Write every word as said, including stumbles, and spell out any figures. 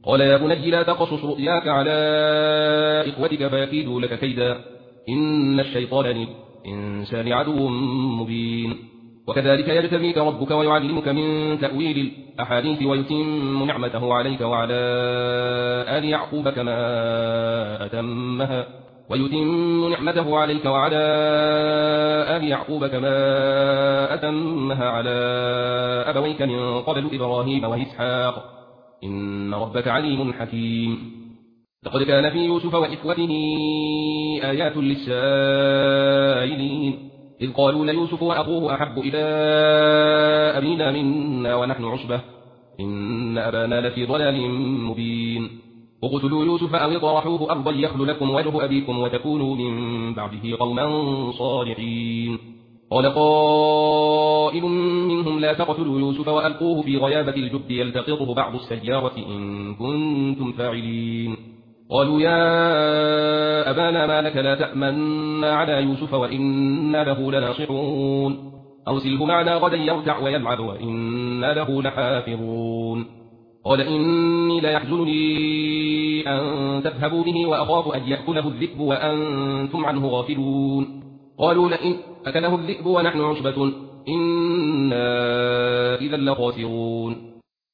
قال يا بني لا تقصص رؤياك على إخوتك فيكيدوا لك كيدا إن الشيطان للإنسان عدو مبين وكذلك يجتبيك ربك ويعلمك من تأويل الأحاديث ويتم نعمته عليك وعلى آل يعقوب كما أتمها ويتم نعمته عليك وعلى آل يعقوب كما أتمها على أبويك من قبل إبراهيم وإسحاق إن ربك عليم حكيم لقد كان في يوسف وإخوته آيات للسائلين إذ قالوا ليوسف وأخوه أحب إلى أبينا منا ونحن عصبة إن أبانا لفي ضلال مبين اقتلوا يوسف أو اطرحوه أرضا يخل لكم وجه أبيكم وتكونوا من بعده قوما صالحين قال قائل منهم لا تقتلوا يوسف وألقوه في غيابة الجب يلتقطه بعض السيارة إن كنتم فاعلين قالوا يا أبانا ما لك لا تأمنا على يوسف وإنا له لناصحون أرسله معنا غدا يرتع ويلعب وإنا له لحافظون قال إني ليحزنني أن تذهبوا به وأخاف أن يأكله الذئب وأنتم عنه غافلون قالوا لئن أكله الذئب ونحن عصبة إنا إذا لخاسرون